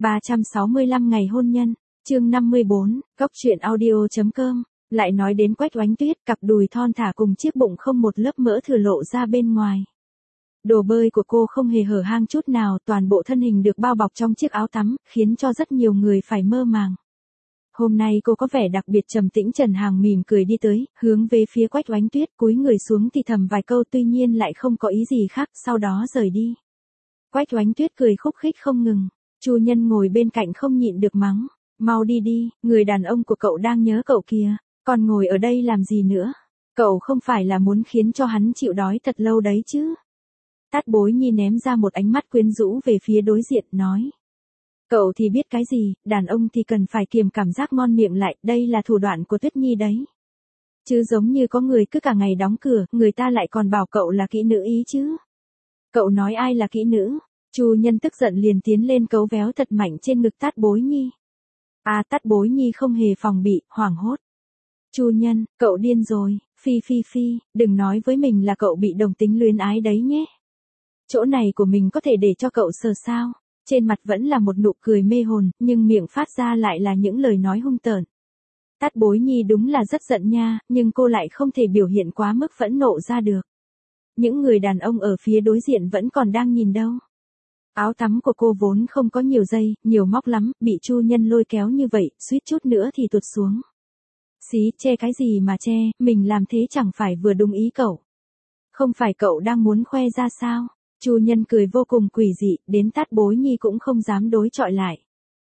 365 ngày hôn nhân, chương 54, Cóc truyện audio.com. Lại nói đến Quách Oánh Tuyết, cặp đùi thon thả cùng chiếc bụng không một lớp mỡ thừa lộ ra bên ngoài. Đồ bơi của cô không hề hở hang chút nào, toàn bộ thân hình được bao bọc trong chiếc áo tắm, khiến cho rất nhiều người phải mơ màng. Hôm nay cô có vẻ đặc biệt trầm tĩnh. Trần Hàng mỉm cười đi tới, hướng về phía Quách Oánh Tuyết, cúi người xuống thì thầm vài câu, tuy nhiên lại không có ý gì khác, sau đó rời đi. Quách Oánh Tuyết cười khúc khích không ngừng. Chu Nhân ngồi bên cạnh không nhịn được mắng, mau đi đi, người đàn ông của cậu đang nhớ cậu kìa, còn ngồi ở đây làm gì nữa? Cậu không phải là muốn khiến cho hắn chịu đói thật lâu đấy chứ? Tát Bối Nhi ném ra một ánh mắt quyến rũ về phía đối diện, nói. Cậu thì biết cái gì, đàn ông thì cần phải kiềm cảm giác ngon miệng lại, đây là thủ đoạn của Tuyết Nhi đấy. Chứ giống như có người cứ cả ngày đóng cửa, người ta lại còn bảo cậu là kỹ nữ ý chứ. Cậu nói ai là kỹ nữ? Chu Nhân tức giận liền tiến lên cấu véo thật mạnh trên ngực Tát Bối Nhi. Tát Bối Nhi không hề phòng bị, hoảng hốt. Chu Nhân, cậu điên rồi, phi, đừng nói với mình là cậu bị đồng tính luyến ái đấy nhé. Chỗ này của mình có thể để cho cậu sờ sao? Trên mặt vẫn là một nụ cười mê hồn, nhưng miệng phát ra lại là những lời nói hung tợn. Tát Bối Nhi đúng là rất giận nha, nhưng cô lại không thể biểu hiện quá mức phẫn nộ ra được. Những người đàn ông ở phía đối diện vẫn còn đang nhìn đâu. Áo tắm của cô vốn không có nhiều dây, nhiều móc lắm, bị Chu Nhân lôi kéo như vậy, suýt chút nữa thì tuột xuống. Xí, che cái gì mà che, mình làm thế chẳng phải vừa đúng ý cậu. Không phải cậu đang muốn khoe ra sao? Chu Nhân cười vô cùng quỷ dị, đến Tát Bối Nhi cũng không dám đối chọi lại.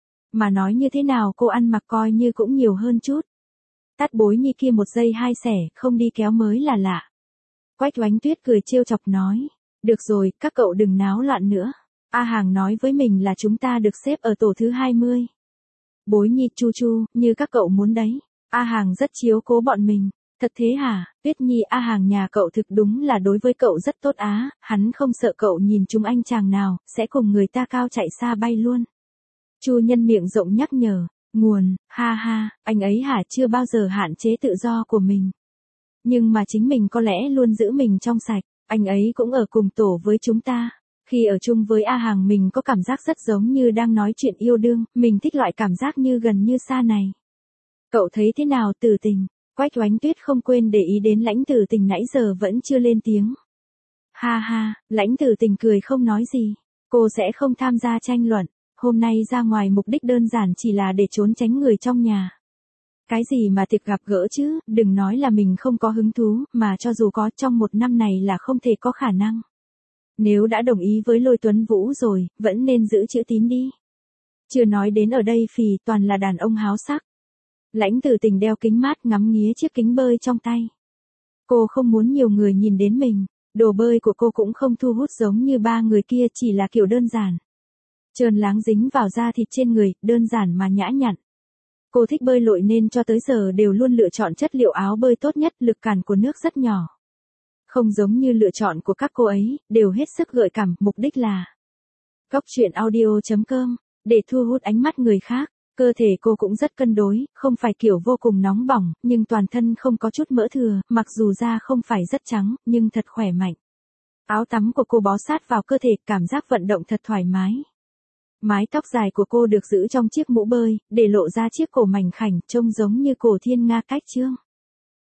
Mà nói như thế nào cô ăn mặc coi như cũng nhiều hơn chút. Tát Bối Nhi kia một giây hai xẻ, không đi kéo mới là lạ. Quách Oánh Tuyết cười trêu chọc nói. Được rồi, các cậu đừng náo loạn nữa. A Hàng nói với mình là chúng ta được xếp ở tổ thứ 20. Bối Nhi chu, như các cậu muốn đấy. A Hàng rất chiếu cố bọn mình. Thật thế hả? Tuyết Nhi, A Hàng nhà cậu thực đúng là đối với cậu rất tốt á, hắn không sợ cậu nhìn chúng anh chàng nào, sẽ cùng người ta cao chạy xa bay luôn. Chu Nhân miệng rộng nhắc nhở, nguồn, ha, anh ấy hả, chưa bao giờ hạn chế tự do của mình. Nhưng mà chính mình có lẽ luôn giữ mình trong sạch, anh ấy cũng ở cùng tổ với chúng ta. Khi ở chung với A Hàng mình có cảm giác rất giống như đang nói chuyện yêu đương, mình thích loại cảm giác như gần như xa này. Cậu thấy thế nào Tử Tình? Quách Oánh Tuyết không quên để ý đến Lãnh Tử Tình nãy giờ vẫn chưa lên tiếng. Ha, Lãnh Tử Tình cười không nói gì. Cô sẽ không tham gia tranh luận. Hôm nay ra ngoài mục đích đơn giản chỉ là để trốn tránh người trong nhà. Cái gì mà tiệc gặp gỡ chứ, đừng nói là mình không có hứng thú, mà cho dù có trong một năm này là không thể có khả năng. Nếu đã đồng ý với Lôi Tuấn Vũ rồi, vẫn nên giữ chữ tín đi. Chưa nói đến ở đây phì toàn là đàn ông háo sắc. Lãnh Tử Tình đeo kính mát ngắm nghía chiếc kính bơi trong tay. Cô không muốn nhiều người nhìn đến mình, đồ bơi của cô cũng không thu hút giống như ba người kia, chỉ là kiểu đơn giản. Trơn láng dính vào da thịt trên người, đơn giản mà nhã nhặn. Cô thích bơi lội nên cho tới giờ đều luôn lựa chọn chất liệu áo bơi tốt nhất, lực cản của nước rất nhỏ. Không giống như lựa chọn của các cô ấy, đều hết sức gợi cảm, mục đích là Cóc truyện audio.com, để thu hút ánh mắt người khác. Cơ thể cô cũng rất cân đối, không phải kiểu vô cùng nóng bỏng, nhưng toàn thân không có chút mỡ thừa, mặc dù da không phải rất trắng, nhưng thật khỏe mạnh. Áo tắm của cô bó sát vào cơ thể, cảm giác vận động thật thoải mái. Mái tóc dài của cô được giữ trong chiếc mũ bơi, để lộ ra chiếc cổ mảnh khảnh, trông giống như cổ thiên nga cách trương.